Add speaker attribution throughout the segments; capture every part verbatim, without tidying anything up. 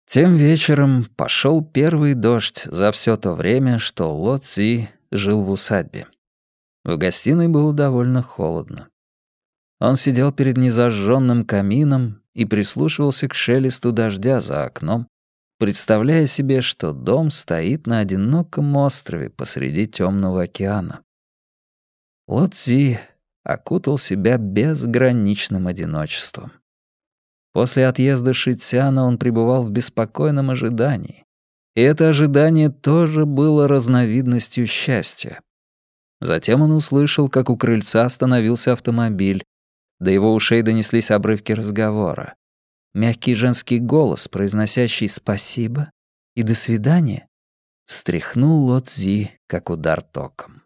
Speaker 1: Тем вечером пошел первый дождь за все то время, что Ло Цзи жил в усадьбе. В гостиной было довольно холодно. Он сидел перед незажженным камином и прислушивался к шелесту дождя за окном, представляя себе, что дом стоит на одиноком острове посреди темного океана. Ло Цзи окутал себя безграничным одиночеством. После отъезда Ши Цяна он пребывал в беспокойном ожидании. И это ожидание тоже было разновидностью счастья. Затем он услышал, как у крыльца остановился автомобиль. До его ушей донеслись обрывки разговора. Мягкий женский голос, произносящий «спасибо» и «до свидания», встряхнул Ло Цзи, как удар током.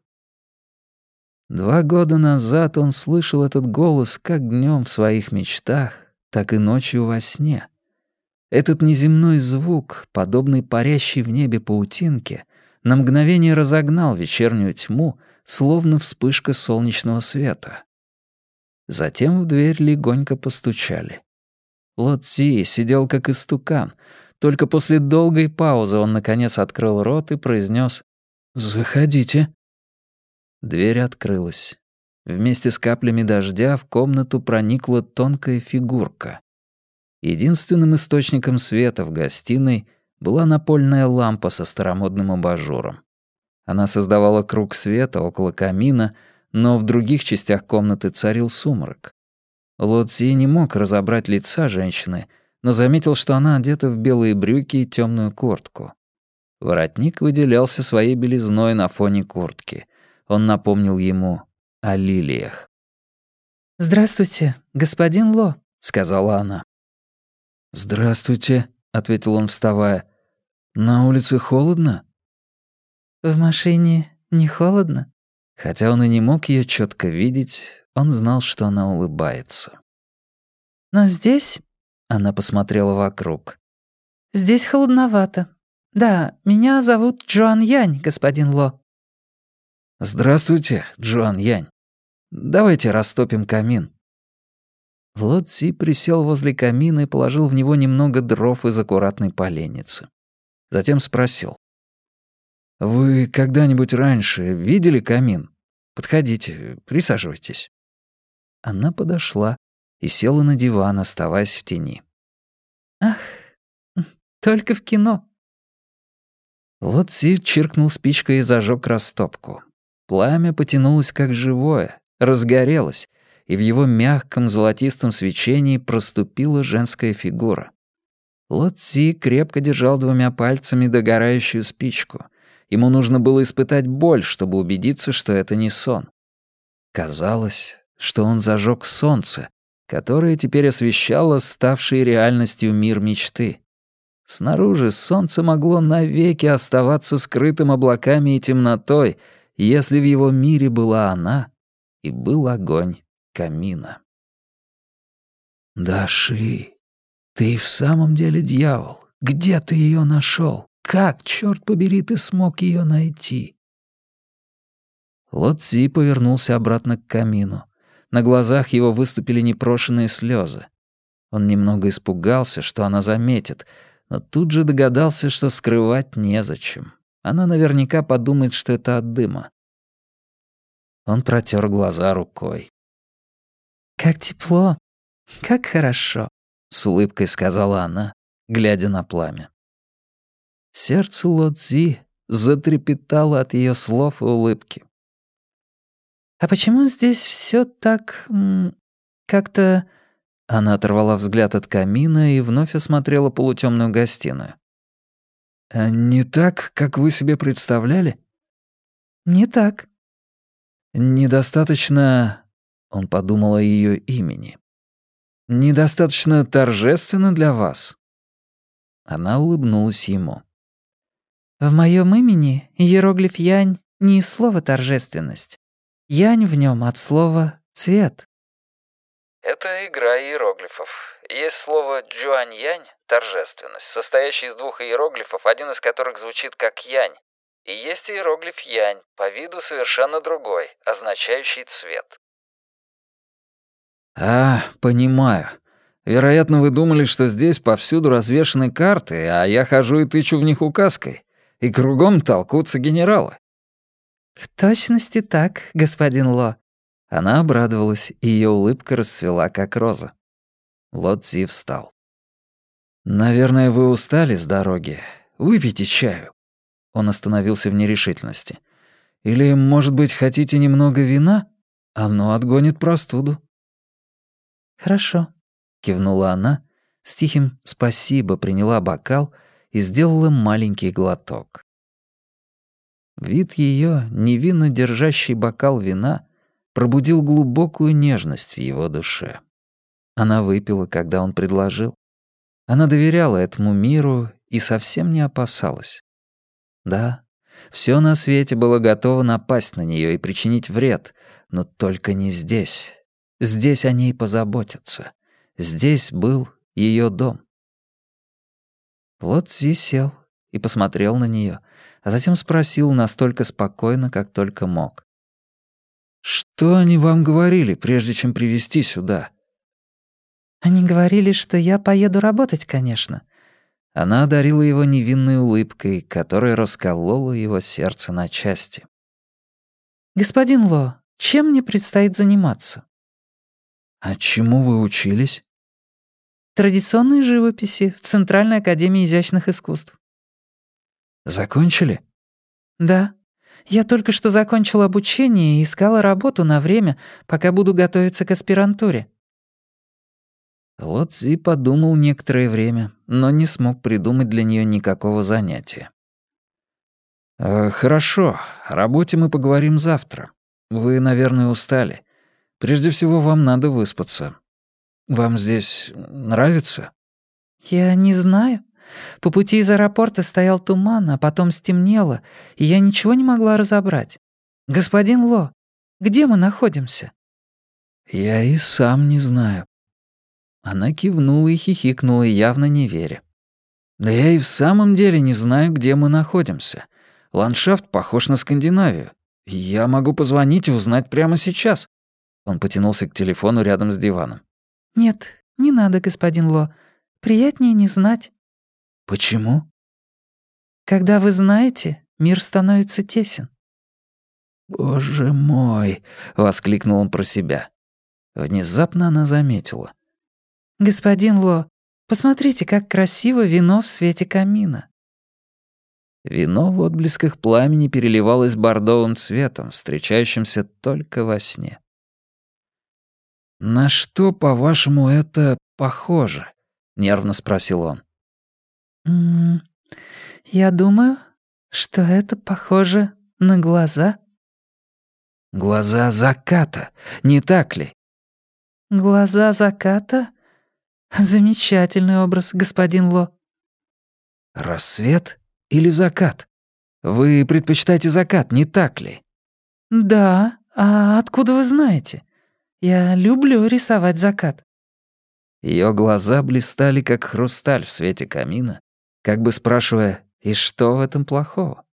Speaker 1: Два года назад он слышал этот голос как днем в своих мечтах, так и ночью во сне. Этот неземной звук, подобный парящей в небе паутинке, на мгновение разогнал вечернюю тьму, словно вспышка солнечного света. Затем в дверь легонько постучали. Ло Цзи сидел как истукан. Только после долгой паузы он, наконец, открыл рот и произнес «Заходите». Дверь открылась. Вместе с каплями дождя в комнату проникла тонкая фигурка. Единственным источником света в гостиной была напольная лампа со старомодным абажуром. Она создавала круг света около камина, но в других частях комнаты царил сумрак. Ло Цзи не мог разобрать лица женщины, но заметил, что она одета в белые брюки и темную куртку. Воротник выделялся своей белизной на фоне куртки. Он напомнил ему о лилиях. «Здравствуйте, господин Ло», — сказала она. «Здравствуйте», — ответил он, вставая. «На улице холодно?» «В машине не холодно?» Хотя он и не мог ее четко видеть, он знал, что она улыбается. «Но здесь...» — она посмотрела вокруг. «Здесь холодновато. Да, меня зовут Джоан Янь, господин Ло». «Здравствуйте, Джоан Янь. Давайте растопим камин». Ло Цзи присел возле камина и положил в него немного дров из аккуратной поленницы. Затем спросил. «Вы когда-нибудь раньше видели камин? Подходите, присаживайтесь». Она подошла и села на диван, оставаясь в тени. «Ах, только в кино». Ло Цзи чиркнул спичкой и зажег растопку. Пламя потянулось как живое, разгорелось, и в его мягком золотистом свечении проступила женская фигура. Ло Цзи крепко держал двумя пальцами догорающую спичку. Ему нужно было испытать боль, чтобы убедиться, что это не сон. Казалось, что он зажег солнце, которое теперь освещало ставший реальностью мир мечты. Снаружи солнце могло навеки оставаться скрытым облаками и темнотой, если в его мире была она и был огонь камина. «Даши, ты в самом деле дьявол. Где ты ее нашел? Как, черт побери, ты смог ее найти?» Ло Цзи повернулся обратно к камину. На глазах его выступили непрошеные слезы. Он немного испугался, что она заметит, но тут же догадался, что скрывать незачем. Она наверняка подумает, что это от дыма. Он протер глаза рукой. «Как тепло, как хорошо», — с улыбкой сказала она, глядя на пламя. Сердце Ло Цзи затрепетало от ее слов и улыбки. «А почему здесь все так... как-то...» Она оторвала взгляд от камина и вновь осмотрела полутемную гостиную. «А не так, как вы себе представляли?» «Не так». «Недостаточно...» — он подумал о ее имени. «Недостаточно торжественно для вас?» Она улыбнулась ему. «В моем имени иероглиф Янь не из слова «торжественность». Янь в нем от слова «цвет».
Speaker 2: Это игра иероглифов. Есть слово «джуань-янь» — торжественность, состоящее из двух иероглифов, один из которых звучит как «янь». И есть иероглиф «янь», по виду совершенно другой, означающий «цвет».
Speaker 1: «А, понимаю. Вероятно, вы думали, что здесь повсюду развешаны карты, а я хожу и тычу в них указкой. И кругом толкутся генералы».
Speaker 3: «В точности так, господин Ло».
Speaker 1: Она обрадовалась, и её улыбка расцвела, как роза. Ло Цзи встал. «Наверное, вы устали с дороги. Выпейте чаю». Он остановился в нерешительности. «Или, может быть, хотите немного вина? Оно отгонит простуду».
Speaker 3: «Хорошо», — кивнула она, с тихим «спасибо» приняла бокал и сделала маленький глоток.
Speaker 1: Вид её, невинно держащий бокал вина, пробудил глубокую нежность в его душе. Она выпила, когда он предложил. Она доверяла этому миру и совсем не опасалась. Да, всё на свете было готово напасть на неё и причинить вред, но только не здесь. Здесь о ней позаботятся. Здесь был её дом. Ло Цзи сел и посмотрел на неё, а затем спросил настолько спокойно, как только мог. «Что они вам говорили, прежде чем привезти сюда?»
Speaker 3: «Они говорили, что я поеду работать, конечно».
Speaker 1: Она одарила его невинной улыбкой, которая расколола его сердце на части.
Speaker 3: «Господин Ло, чем мне предстоит заниматься?»
Speaker 1: «А чему вы учились?»
Speaker 3: «Традиционной живописи в Центральной академии изящных искусств».
Speaker 1: «Закончили?»
Speaker 3: «Да. Я только что закончила обучение и искала работу на время, пока буду готовиться к аспирантуре».
Speaker 1: Ло Цзи подумал некоторое время, но не смог придумать для неё никакого занятия. «Э, «Хорошо, о работе мы поговорим завтра. Вы, наверное, устали. Прежде всего, вам надо выспаться. Вам здесь нравится?»
Speaker 3: «Я не знаю. По пути из аэропорта стоял туман, а потом стемнело, и я ничего не могла разобрать. Господин Ло, где мы находимся?»
Speaker 1: «Я и сам не знаю». Она кивнула и хихикнула, явно не веря. «Да я и в самом деле не знаю, где мы находимся. Ландшафт похож на Скандинавию. Я могу позвонить и узнать прямо сейчас». Он потянулся к телефону рядом с диваном.
Speaker 3: «Нет, не надо, господин Ло. Приятнее не знать».
Speaker 1: «Почему?»
Speaker 3: «Когда вы знаете, мир становится тесен».
Speaker 1: «Боже мой!» — воскликнул он про себя. Внезапно она заметила.
Speaker 3: «Господин Ло, посмотрите, как красиво вино в свете камина».
Speaker 1: Вино в отблесках пламени переливалось бордовым цветом, встречающимся только во сне. «На что, по-вашему, это похоже?» — нервно спросил он.
Speaker 3: «М -м, я думаю, что это похоже на глаза».
Speaker 1: «Глаза заката, не так ли?»
Speaker 3: «Глаза заката? Замечательный образ, господин Ло».
Speaker 1: «Рассвет или закат? Вы предпочитаете закат, не так ли?»
Speaker 3: «Да, а откуда вы знаете? Я люблю рисовать закат».
Speaker 1: Её глаза блистали, как хрусталь в свете камина, как бы спрашивая, и что в этом плохого?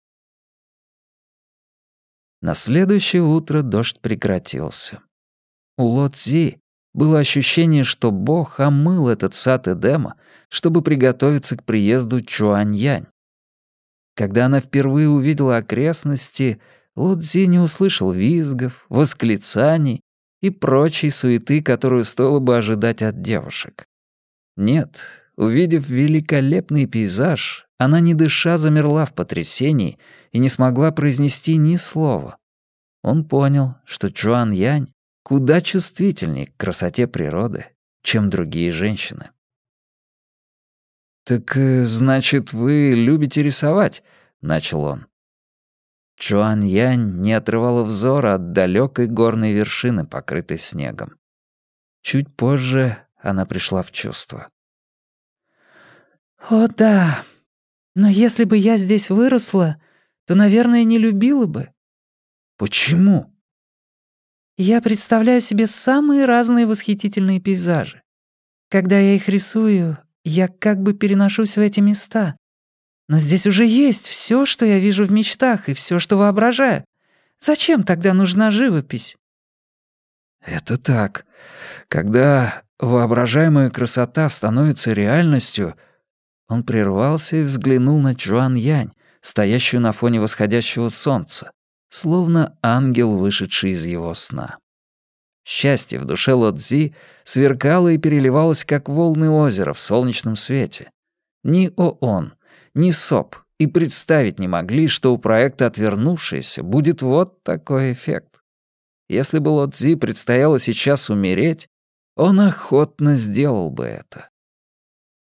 Speaker 1: На следующее утро дождь прекратился. У Ло Цзи было ощущение, что Бог омыл этот сад Эдема, чтобы приготовиться к приезду Чуань-Янь. Когда она впервые увидела окрестности, Ло Цзи не услышал визгов, восклицаний и прочей суеты, которую стоило бы ожидать от девушек. Нет, увидев великолепный пейзаж, она, не дыша, замерла в потрясении и не смогла произнести ни слова. Он понял, что Чуань-Янь куда чувствительнее к красоте природы, чем другие женщины. «Так, значит, вы любите рисовать?» — начал он. Чуань-Янь не отрывала взора от далекой горной вершины, покрытой снегом. Чуть позже она пришла в чувство.
Speaker 3: «О, да. Но если бы я здесь выросла, то, наверное, не любила бы».
Speaker 1: «Почему?»
Speaker 3: «Я представляю себе самые разные восхитительные пейзажи. Когда я их рисую, я как бы переношусь в эти места. Но здесь уже есть все, что я вижу в мечтах, и все, что воображаю. Зачем тогда нужна живопись?»
Speaker 1: Это так. Когда воображаемая красота становится реальностью... Он прервался и взглянул на Чжуан Янь, стоящую на фоне восходящего солнца, словно ангел, вышедший из его сна. Счастье в душе Ло Цзи сверкало и переливалось, как волны озера в солнечном свете. Ни ООН, ни СОП и представить не могли, что у проекта «Отвернувшиеся» будет вот такой эффект. Если бы Ло Цзи предстояло сейчас умереть, он охотно сделал бы это.